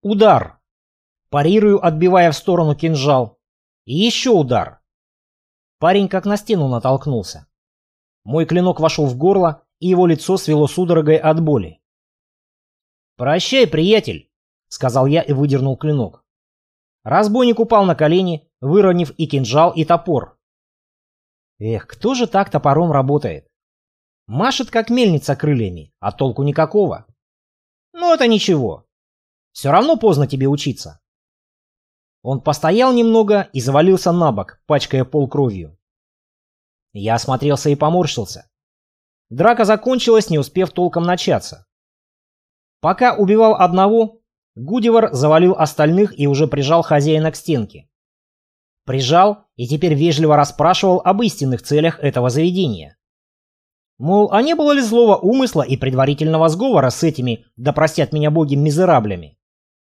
Удар. Парирую, отбивая в сторону кинжал. И еще удар. Парень как на стену натолкнулся. Мой клинок вошел в горло, и его лицо свело судорогой от боли. «Прощай, приятель», — сказал я и выдернул клинок. Разбойник упал на колени, выронив и кинжал, и топор. Эх, кто же так топором работает? Машет, как мельница, крыльями, а толку никакого. Но это ничего. Все равно поздно тебе учиться. Он постоял немного и завалился на бок, пачкая пол кровью. Я осмотрелся и поморщился. Драка закончилась, не успев толком начаться. Пока убивал одного, Гудивар завалил остальных и уже прижал хозяина к стенке. Прижал и теперь вежливо расспрашивал об истинных целях этого заведения. Мол, а не было ли злого умысла и предварительного сговора с этими, да простят меня боги, мизераблями?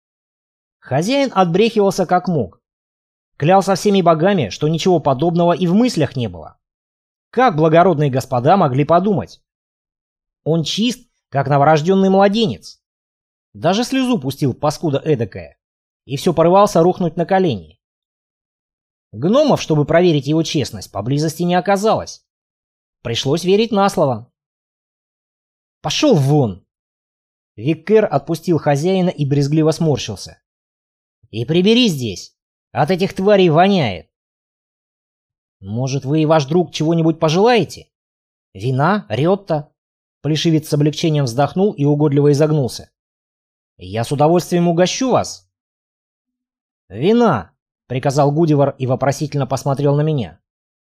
Хозяин отбрехивался как мог. Клялся всеми богами, что ничего подобного и в мыслях не было. Как благородные господа могли подумать? Он чист, как новорожденный младенец. Даже слезу пустил, паскуда эдакая, и все порывался рухнуть на колени. Гномов, чтобы проверить его честность, поблизости не оказалось. Пришлось верить на слово. «Пошел вон!» Виккер отпустил хозяина и брезгливо сморщился. «И прибери здесь, от этих тварей воняет. Может, вы и ваш друг чего-нибудь пожелаете? Вина? Рётта?» Плешивец с облегчением вздохнул и угодливо изогнулся. «Я с удовольствием угощу вас». «Вина!» — приказал Гудивар и вопросительно посмотрел на меня.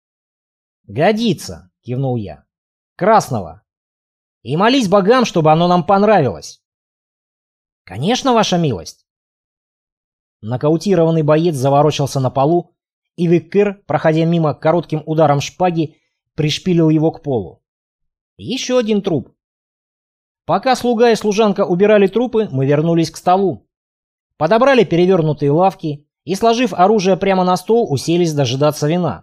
«Годится!» — кивнул я. «Красного! И молись богам, чтобы оно нам понравилось!» «Конечно, ваша милость!» Нокаутированный боец заворочался на полу, и Виккер, проходя мимо коротким ударом шпаги, пришпилил его к полу. Еще один труп. Пока слуга и служанка убирали трупы, мы вернулись к столу. Подобрали перевернутые лавки и, сложив оружие прямо на стол, уселись дожидаться вина.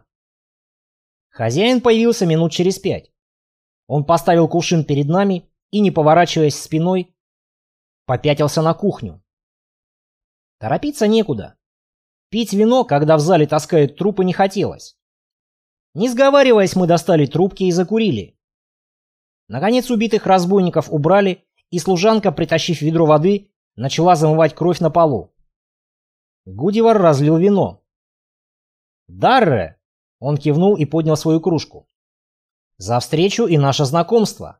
Хозяин появился минут через 5. Он поставил кувшин перед нами и, не поворачиваясь спиной, попятился на кухню. Торопиться некуда. Пить вино, когда в зале таскают трупы, не хотелось. Не сговариваясь, мы достали трубки и закурили. Наконец убитых разбойников убрали, и служанка, притащив ведро воды, начала замывать кровь на полу. Гудивар разлил вино. «Дарре!» — он кивнул и поднял свою кружку. «За встречу и наше знакомство!»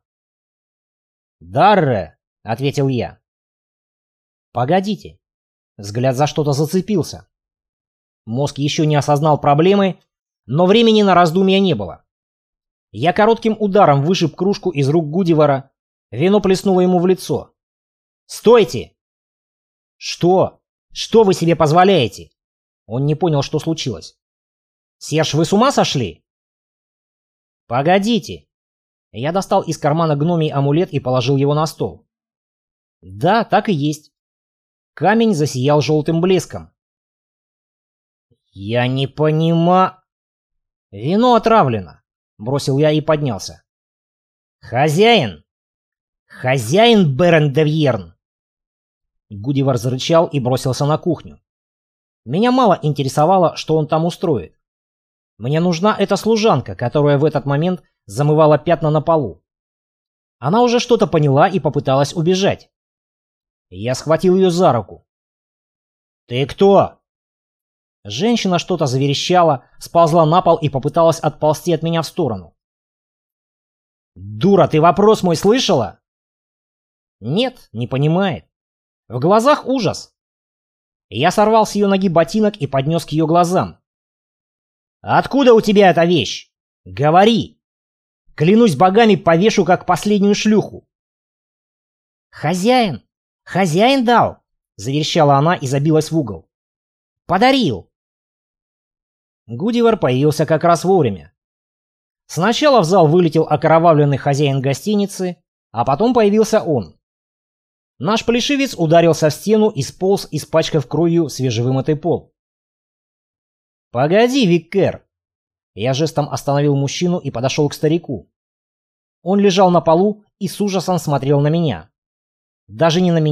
«Дарре!» — ответил я. «Погодите!» Взгляд за что-то зацепился. Мозг еще не осознал проблемы, но времени на раздумья не было. Я коротким ударом вышиб кружку из рук Гудивара. Вино плеснуло ему в лицо. «Стойте!» «Что? Что вы себе позволяете?» Он не понял, что случилось. «Серж, вы с ума сошли?» «Погодите!» Я достал из кармана гномий амулет и положил его на стол. Да, так и есть. Камень засиял желтым блеском. «Я не понимаю...» «Вино отравлено!» — бросил я и поднялся. «Хозяин! Хозяин Берен де Вьерн!» Гудивар зарычал и бросился на кухню. Меня мало интересовало, что он там устроит. Мне нужна эта служанка, которая в этот момент замывала пятна на полу. Она уже что-то поняла и попыталась убежать. Я схватил ее за руку. «Ты кто?» Женщина что-то заверещала, сползла на пол и попыталась отползти от меня в сторону. «Дура, ты вопрос мой слышала?» Нет, не понимает. В глазах ужас. Я сорвал с ее ноги ботинок и поднес к ее глазам. «Откуда у тебя эта вещь? Говори! Клянусь богами, повешу как последнюю шлюху!» «Хозяин! Хозяин дал!» — заверещала она и забилась в угол. «Подарил!» Гудивар появился как раз вовремя. Сначала в зал вылетел окровавленный хозяин гостиницы, а потом появился он. Наш плешивец ударился в стену и сполз, испачкав кровью свежевымытый пол. «Погоди, Виккер!» Я жестом остановил мужчину и подошел к старику. Он лежал на полу и с ужасом смотрел на меня. Даже не на меня,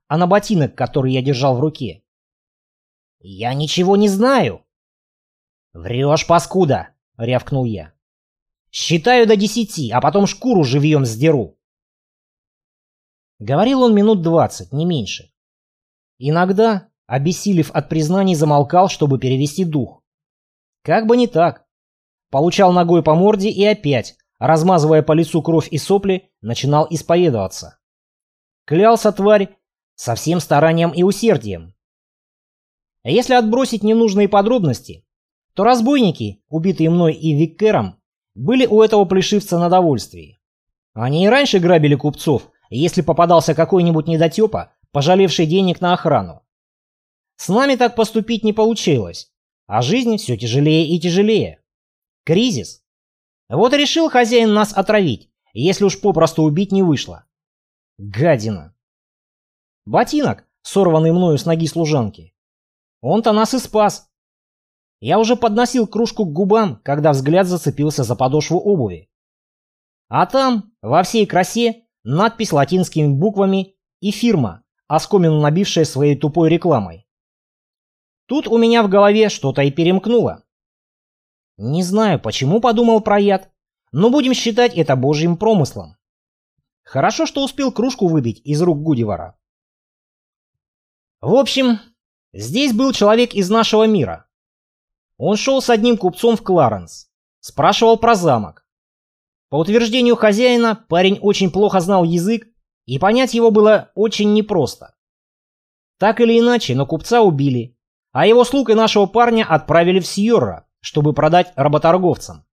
а на ботинок, который я держал в руке. «Я ничего не знаю!» «Врешь, паскуда!» — рявкнул я. «Считаю до 10, а потом шкуру живьем сдеру!» Говорил он минут 20, не меньше. Иногда, обессилев от признаний, замолкал, чтобы перевести дух. Как бы не так. Получал ногой по морде и опять, размазывая по лицу кровь и сопли, начинал исповедоваться. Клялся тварь со всем старанием и усердием. А если отбросить ненужные подробности, то разбойники, убитые мной и Виккером, были у этого плешивца на довольствии. Они и раньше грабили купцов, если попадался какой-нибудь недотепа, пожалевший денег на охрану. С нами так поступить не получилось, а жизнь все тяжелее и тяжелее. Кризис. Вот и решил хозяин нас отравить, если уж попросту убить не вышло. Гадина. Ботинок, сорванный мною с ноги служанки. Он-то нас и спас. Я уже подносил кружку к губам, когда взгляд зацепился за подошву обуви. А там, во всей красе, надпись латинскими буквами и фирма, оскомину набившая своей тупой рекламой. Тут у меня в голове что-то и перемкнуло. Не знаю, почему подумал про яд, но будем считать это божьим промыслом. Хорошо, что успел кружку выбить из рук Гудивара. В общем, здесь был человек из нашего мира. Он шел с одним купцом в Кларенс, спрашивал про замок. По утверждению хозяина, парень очень плохо знал язык, и понять его было очень непросто. Так или иначе, но купца убили, а его слуг и нашего парня отправили в Сьорра, чтобы продать работорговцам.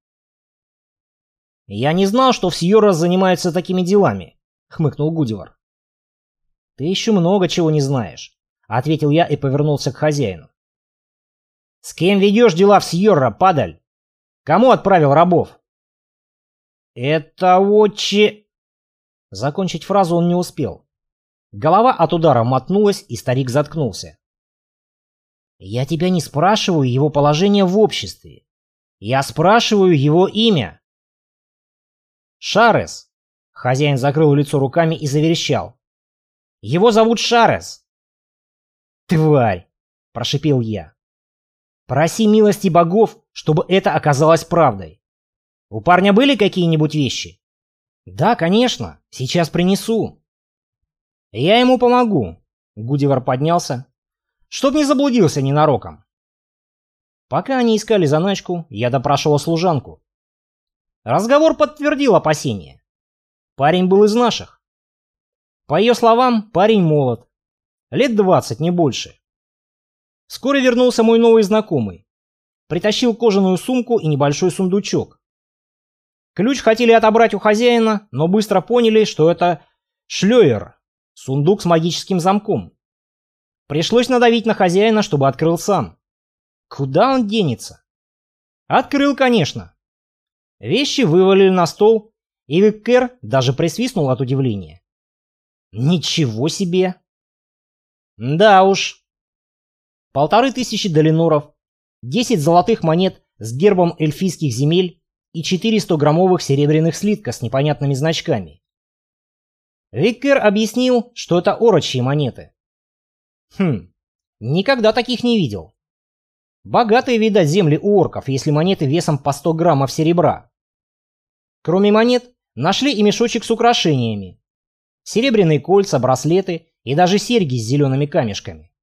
«Я не знал, что в Сьорра занимаются такими делами», — хмыкнул Гудивар. «Ты еще много чего не знаешь», — ответил я и повернулся к хозяину. «С кем ведешь дела в Сьорра, падаль? Кому отправил рабов?» «Это отче...» Закончить фразу он не успел. Голова от удара мотнулась, и старик заткнулся. «Я тебя не спрашиваю его положение в обществе. Я спрашиваю его имя». «Шарес!» Хозяин закрыл лицо руками и заверещал. «Его зовут Шарес!» «Тварь!» – прошипел я. «Проси милости богов, чтобы это оказалось правдой. У парня были какие-нибудь вещи?» «Да, конечно. Сейчас принесу». «Я ему помогу». Гудивар поднялся, чтоб не заблудился ненароком. Пока они искали заначку, я допрашивал служанку. Разговор подтвердил опасения. Парень был из наших. По ее словам, парень молод. Лет 20, не больше. Вскоре вернулся мой новый знакомый. Притащил кожаную сумку и небольшой сундучок. Ключ хотели отобрать у хозяина, но быстро поняли, что это шлёер, сундук с магическим замком. Пришлось надавить на хозяина, чтобы открыл сам. Куда он денется? Открыл, конечно. Вещи вывалили на стол, и Виккер даже присвистнул от удивления. Ничего себе! Да уж. 1500 долиноров, 10 золотых монет с гербом эльфийских земель и 4 100-граммовых серебряных слитка с непонятными значками. Виккер объяснил, что это орочьи монеты. Никогда таких не видел. Богатые, видать, земли у орков, если монеты весом по 100 граммов серебра. Кроме монет, нашли и мешочек с украшениями. Серебряные кольца, браслеты и даже серьги с зелеными камешками.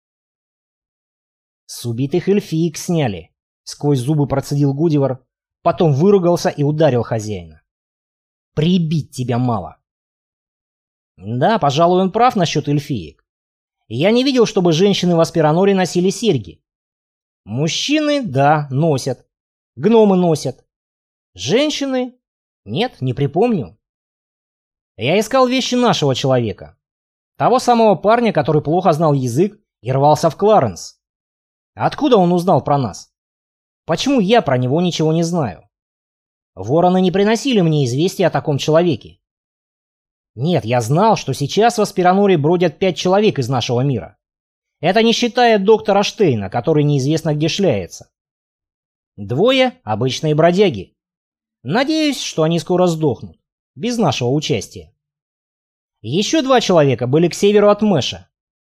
С убитых эльфиек сняли. Сквозь зубы процедил Гудивар, потом выругался и ударил хозяина. Прибить тебя мало. Да, пожалуй, он прав насчет эльфиек. Я не видел, чтобы женщины в Аспираноре носили серьги. Мужчины, да, носят. Гномы носят. Женщины? Нет, не припомню. Я искал вещи нашего человека. Того самого парня, который плохо знал язык и рвался в Кларенс. Откуда он узнал про нас? Почему я про него ничего не знаю? Вороны не приносили мне известия о таком человеке. Нет, я знал, что сейчас в Аспираноре бродят 5 человек из нашего мира. Это не считая доктора Штейна, который неизвестно где шляется. 2 – обычные бродяги. Надеюсь, что они скоро сдохнут, без нашего участия. Еще 2 человека были к северу от Мэша.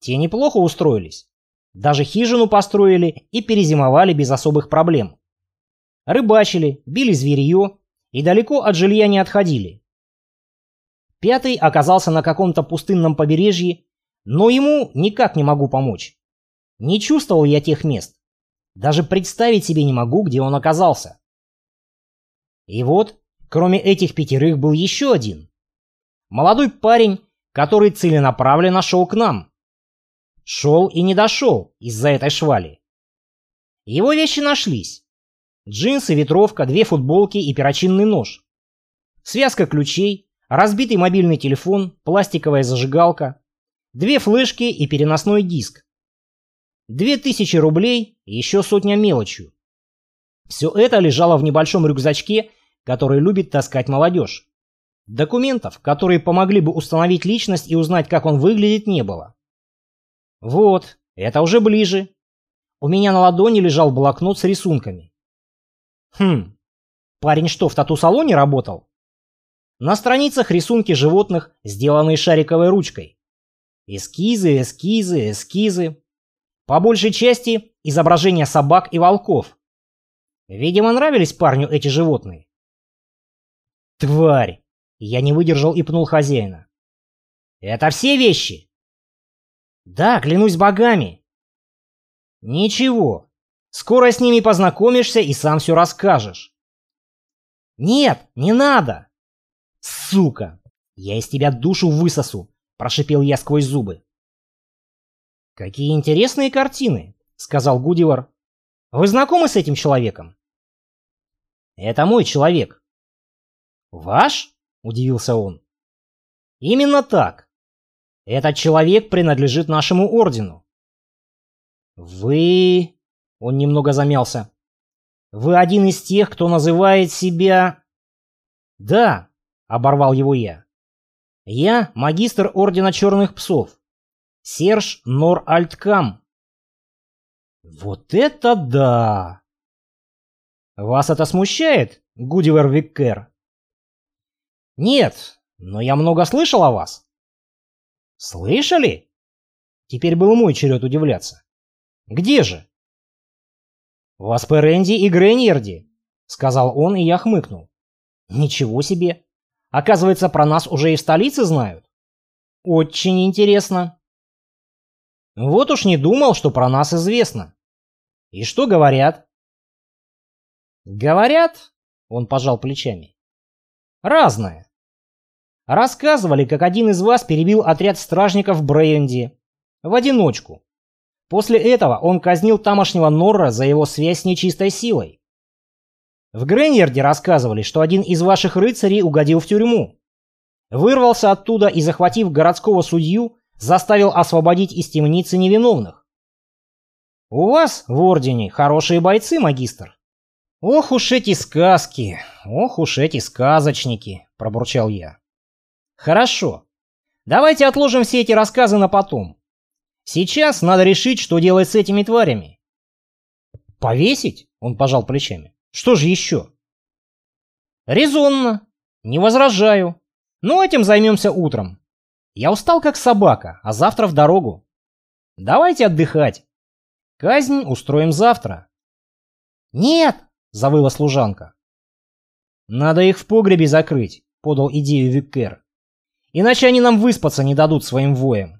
Те неплохо устроились. Даже хижину построили и перезимовали без особых проблем. Рыбачили, били зверье и далеко от жилья не отходили. Пятый оказался на каком-то пустынном побережье, но ему никак не могу помочь. Не чувствовал я тех мест. Даже представить себе не могу, где он оказался. И вот, кроме этих 5 был еще один. Молодой парень, который целенаправленно шел к нам. Шел и не дошел из-за этой швали. Его вещи нашлись. Джинсы, ветровка, 2 футболки и перочинный нож. Связка ключей, разбитый мобильный телефон, пластиковая зажигалка, 2 флешки и переносной диск. 2000 рублей и еще сотня мелочью. Все это лежало в небольшом рюкзачке, который любит таскать молодежь. Документов, которые помогли бы установить личность и узнать, как он выглядит, не было. Вот, это уже ближе. У меня на ладони лежал блокнот с рисунками. Парень что, в тату-салоне работал? На страницах рисунки животных, сделанные шариковой ручкой. Эскизы, эскизы, эскизы. По большей части изображения собак и волков. Видимо, нравились парню эти животные. Тварь! Я не выдержал и пнул хозяина. Это все вещи? Да, клянусь богами. Ничего. Скоро с ними познакомишься и сам все расскажешь. Нет, не надо. Сука! Я из тебя душу высосу, прошипел я сквозь зубы. Какие интересные картины, сказал Гудивар. Вы знакомы с этим человеком? Это мой человек. Ваш? Удивился он. Именно так. Этот человек принадлежит нашему ордену. Вы... Он немного замялся. Вы один из тех, кто называет себя... Да, оборвал его я. Я магистр ордена черных псов. Серж Нор Альткам. Вот это да! Вас это смущает, Гудивар Виккер? Нет, но я много слышал о вас. Слышали? Теперь был мой черед удивляться. Где же? В Асперенде и Греньерде, сказал он, и я хмыкнул. Ничего себе! Оказывается, про нас уже и в столице знают. Очень интересно. Вот уж не думал, что про нас известно. И что говорят? Говорят, он пожал плечами. Разное. Рассказывали, как один из вас перебил отряд стражников в Брейенде. В одиночку. После этого он казнил тамошнего Норра за его связь с нечистой силой. В Греньерде рассказывали, что один из ваших рыцарей угодил в тюрьму. Вырвался оттуда и, захватив городского судью, заставил освободить из темницы невиновных. У вас в ордене хорошие бойцы, магистр. Ох уж эти сказки, ох уж эти сказочники, пробурчал я. Хорошо. Давайте отложим все эти рассказы на потом. Сейчас надо решить, что делать с этими тварями. Повесить? Он пожал плечами. Что же еще? Резонно. Не возражаю. Но этим займемся утром. Я устал как собака, а завтра в дорогу. Давайте отдыхать. Казнь устроим завтра. Нет, завыла служанка. Надо их в погребе закрыть, подал идею Виккер. Иначе они нам выспаться не дадут своим воем.